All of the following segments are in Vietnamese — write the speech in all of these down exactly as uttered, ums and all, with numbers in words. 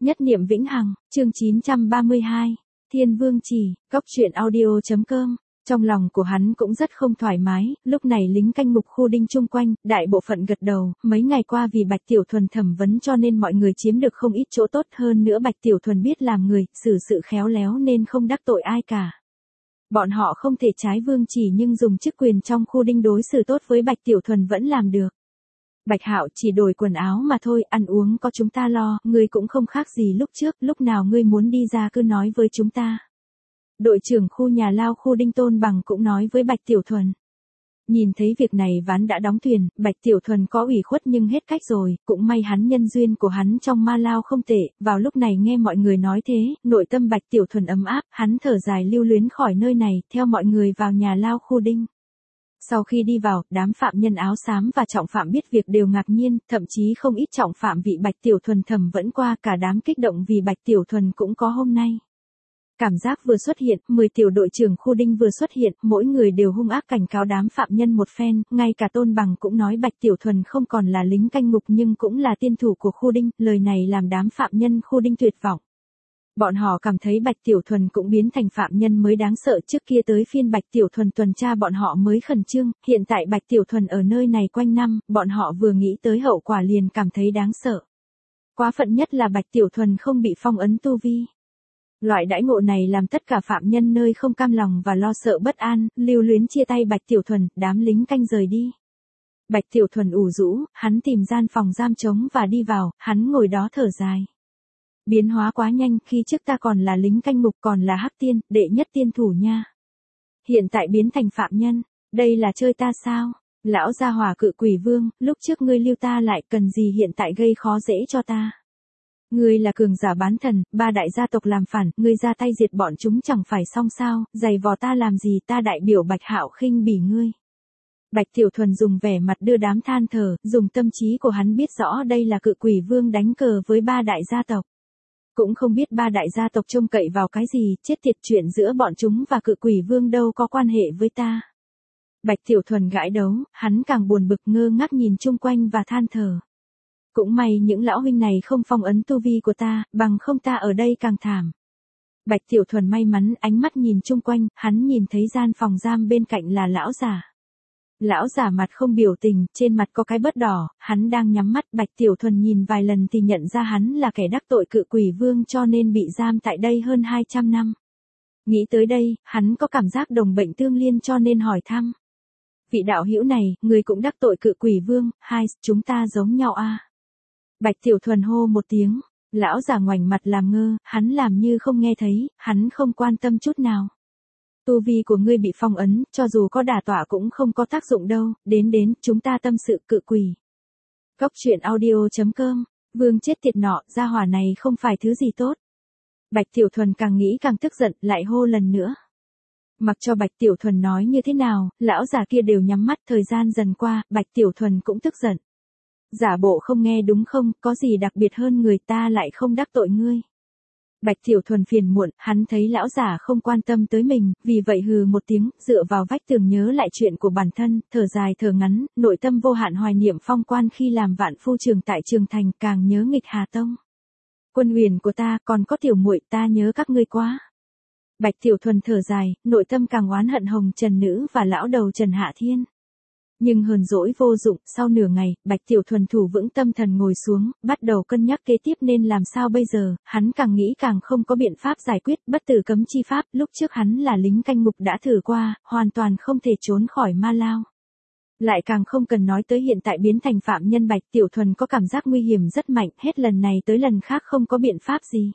Nhất niệm vĩnh hằng, chương chín trăm ba mươi hai, Thiên Vương Chỉ, Cốc Truyện Audio chấm com. Trong lòng của hắn cũng rất không thoải mái, lúc này lính canh ngục khu đinh chung quanh, đại bộ phận gật đầu, mấy ngày qua vì Bạch Tiểu Thuần thẩm vấn cho nên mọi người chiếm được không ít chỗ tốt, hơn nữa Bạch Tiểu Thuần biết làm người, xử sự khéo léo nên không đắc tội ai cả. Bọn họ không thể trái vương chỉ nhưng dùng chức quyền trong khu đinh đối xử tốt với Bạch Tiểu Thuần vẫn làm được. Bạch Hạo chỉ đổi quần áo mà thôi, ăn uống có chúng ta lo, ngươi cũng không khác gì lúc trước, lúc nào ngươi muốn đi ra cứ nói với chúng ta. Đội trưởng khu nhà lao khu đinh Tôn Bằng cũng nói với Bạch Tiểu Thuần. Nhìn thấy việc này ván đã đóng thuyền, Bạch Tiểu Thuần có ủy khuất nhưng hết cách rồi, cũng may hắn nhân duyên của hắn trong ma lao không tệ, vào lúc này nghe mọi người nói thế, nội tâm Bạch Tiểu Thuần ấm áp, hắn thở dài lưu luyến khỏi nơi này, theo mọi người vào nhà lao khu đinh. Sau khi đi vào, đám phạm nhân áo xám và trọng phạm biết việc đều ngạc nhiên, thậm chí không ít trọng phạm vị Bạch Tiểu Thuần thẩm vẫn qua, cả đám kích động vì Bạch Tiểu Thuần cũng có hôm nay. Cảm giác vừa xuất hiện, mười tiểu đội trưởng khu đinh vừa xuất hiện, mỗi người đều hung ác cảnh cáo đám phạm nhân một phen, ngay cả Tôn Bằng cũng nói Bạch Tiểu Thuần không còn là lính canh ngục nhưng cũng là tiên thủ của khu đinh, lời này làm đám phạm nhân khu đinh tuyệt vọng. Bọn họ cảm thấy Bạch Tiểu Thuần cũng biến thành phạm nhân mới đáng sợ, trước kia tới phiên Bạch Tiểu Thuần tuần tra bọn họ mới khẩn trương, hiện tại Bạch Tiểu Thuần ở nơi này quanh năm, bọn họ vừa nghĩ tới hậu quả liền cảm thấy đáng sợ. Quá phận nhất là Bạch Tiểu Thuần không bị phong ấn tu vi. Loại đãi ngộ này làm tất cả phạm nhân nơi không cam lòng và lo sợ bất an, lưu luyến chia tay Bạch Tiểu Thuần, đám lính canh rời đi. Bạch Tiểu Thuần ủ rũ, hắn tìm gian phòng giam trống và đi vào, hắn ngồi đó thở dài. Biến hóa quá nhanh, khi trước ta còn là lính canh ngục còn là hắc tiên, đệ nhất tiên thủ nha. Hiện tại biến thành phạm nhân, đây là chơi ta sao? Lão gia hỏa Cự Quỷ Vương, lúc trước ngươi lưu ta lại cần gì hiện tại gây khó dễ cho ta? Ngươi là cường giả bán thần, ba đại gia tộc làm phản, ngươi ra tay diệt bọn chúng chẳng phải xong sao, giày vò ta làm gì, ta đại biểu Bạch Hạo khinh bỉ ngươi. Bạch Tiểu Thuần dùng vẻ mặt đưa đám than thở, dùng tâm trí của hắn biết rõ đây là Cự Quỷ Vương đánh cờ với ba đại gia tộc. Cũng không biết ba đại gia tộc trông cậy vào cái gì, chết tiệt, chuyện giữa bọn chúng và Cự Quỷ Vương đâu có quan hệ với ta. Bạch Tiểu Thuần gãi đấu, hắn càng buồn bực ngơ ngác nhìn chung quanh và than thở. Cũng may những lão huynh này không phong ấn tu vi của ta, bằng không ta ở đây càng thảm. Bạch Tiểu Thuần may mắn, ánh mắt nhìn chung quanh, hắn nhìn thấy gian phòng giam bên cạnh là lão giả. Lão giả mặt không biểu tình, trên mặt có cái bớt đỏ, hắn đang nhắm mắt, Bạch Tiểu Thuần nhìn vài lần thì nhận ra hắn là kẻ đắc tội Cự Quỷ Vương cho nên bị giam tại đây hơn hai trăm năm. Nghĩ tới đây, hắn có cảm giác đồng bệnh tương liên cho nên hỏi thăm. Vị đạo hữu này, người cũng đắc tội Cự Quỷ Vương, hai, chúng ta giống nhau à? Bạch Tiểu Thuần hô một tiếng, lão giả ngoảnh mặt làm ngơ, hắn làm như không nghe thấy, hắn không quan tâm chút nào. Tu vi của ngươi bị phong ấn, cho dù có đả tọa cũng không có tác dụng đâu, đến đến, chúng ta tâm sự Cự Quỷ. Cốc Truyện Audio chấm com, Vương chết tiệt nọ, gia hỏa này không phải thứ gì tốt. Bạch Tiểu Thuần càng nghĩ càng tức giận, lại hô lần nữa. Mặc cho Bạch Tiểu Thuần nói như thế nào, lão già kia đều nhắm mắt, thời gian dần qua, Bạch Tiểu Thuần cũng tức giận. Giả bộ không nghe đúng không, có gì đặc biệt hơn người ta lại không đắc tội ngươi. Bạch Tiểu Thuần phiền muộn, hắn thấy lão giả không quan tâm tới mình, vì vậy hừ một tiếng, dựa vào vách tường nhớ lại chuyện của bản thân, thở dài thở ngắn, nội tâm vô hạn hoài niệm Phong Quan khi làm vạn phu trường tại Trường Thành, càng nhớ nghịch Hà Tông. Quân huyền của ta, còn có tiểu muội, ta nhớ các ngươi quá. Bạch Tiểu Thuần thở dài, nội tâm càng oán hận Hồng Trần Nữ và lão đầu Trần Hạ Thiên. Nhưng hờn dỗi vô dụng, sau nửa ngày, Bạch Tiểu Thuần thủ vững tâm thần ngồi xuống, bắt đầu cân nhắc kế tiếp nên làm sao bây giờ, hắn càng nghĩ càng không có biện pháp giải quyết, bất tử cấm chi pháp, lúc trước hắn là lính canh ngục đã thử qua, hoàn toàn không thể trốn khỏi ma lao. Lại càng không cần nói tới hiện tại biến thành phạm nhân. Bạch Tiểu Thuần có cảm giác nguy hiểm rất mạnh, hết lần này tới lần khác không có biện pháp gì.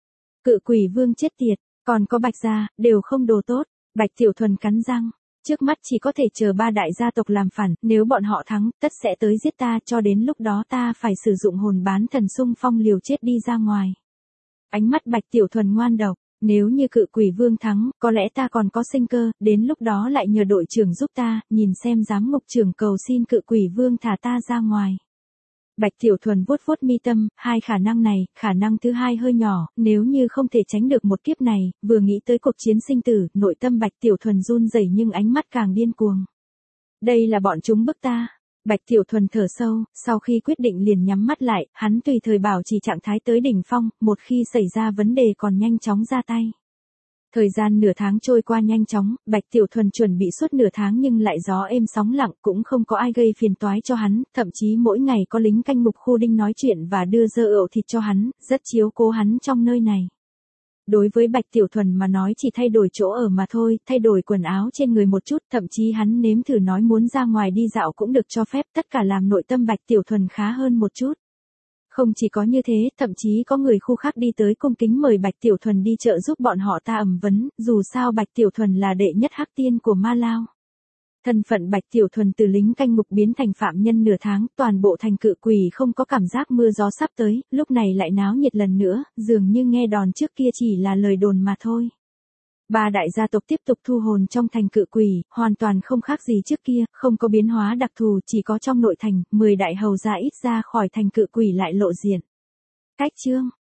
Cự Quỷ Vương chết tiệt, còn có Bạch gia, đều không đồ tốt, Bạch Tiểu Thuần cắn răng. Trước mắt chỉ có thể chờ ba đại gia tộc làm phản, nếu bọn họ thắng, tất sẽ tới giết ta, cho đến lúc đó ta phải sử dụng hồn bán thần xung phong liều chết đi ra ngoài. Ánh mắt Bạch Tiểu Thuần ngoan độc, nếu như Cự Quỷ Vương thắng, có lẽ ta còn có sinh cơ, đến lúc đó lại nhờ đội trưởng giúp ta, nhìn xem giám ngục trưởng cầu xin Cự Quỷ Vương thả ta ra ngoài. Bạch Tiểu Thuần vuốt vuốt mi tâm, hai khả năng này, khả năng thứ hai hơi nhỏ, nếu như không thể tránh được một kiếp này, vừa nghĩ tới cuộc chiến sinh tử, nội tâm Bạch Tiểu Thuần run rẩy nhưng ánh mắt càng điên cuồng. Đây là bọn chúng bức ta. Bạch Tiểu Thuần thở sâu, sau khi quyết định liền nhắm mắt lại, hắn tùy thời bảo trì trạng thái tới đỉnh phong, một khi xảy ra vấn đề còn nhanh chóng ra tay. Thời gian nửa tháng trôi qua nhanh chóng, Bạch Tiểu Thuần chuẩn bị suốt nửa tháng nhưng lại gió êm sóng lặng, cũng không có ai gây phiền toái cho hắn, thậm chí mỗi ngày có lính canh ngục khu đinh nói chuyện và đưa dơ ậu thịt cho hắn, rất chiếu cố hắn trong nơi này. Đối với Bạch Tiểu Thuần mà nói chỉ thay đổi chỗ ở mà thôi, thay đổi quần áo trên người một chút, thậm chí hắn nếm thử nói muốn ra ngoài đi dạo cũng được cho phép, tất cả làm nội tâm Bạch Tiểu Thuần khá hơn một chút. Không chỉ có như thế, thậm chí có người khu khác đi tới cung kính mời Bạch Tiểu Thuần đi chợ giúp bọn họ ta ẩm vấn, dù sao Bạch Tiểu Thuần là đệ nhất hắc tiên của Ma Lao. Thân phận Bạch Tiểu Thuần từ lính canh ngục biến thành phạm nhân nửa tháng, toàn bộ thành Cự Quỷ không có cảm giác mưa gió sắp tới, lúc này lại náo nhiệt lần nữa, dường như nghe đòn trước kia chỉ là lời đồn mà thôi. Ba đại gia tộc tiếp tục thu hồn trong thành Cự Quỷ, hoàn toàn không khác gì trước kia, không có biến hóa đặc thù, chỉ có trong nội thành, mười đại hầu gia ít ra khỏi thành Cự Quỷ lại lộ diện. Cách chương